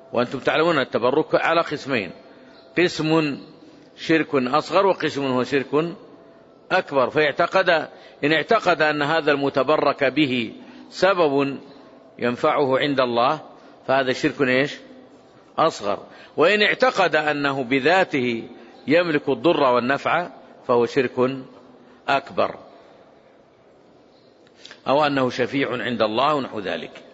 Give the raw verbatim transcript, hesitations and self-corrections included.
وأنتم تعلمون التبرك على قسمين: قسم شرك أصغر وقسم هو شرك أكبر. فاعتقد إن اعتقد أن هذا المتبرك به سبب ينفعه عند الله فهذا شرك إيش؟ أصغر. وإن اعتقد أنه بذاته يملك الضر والنفع فهو شرك أكبر، أو أنه شفيع عند الله ونحو ذلك.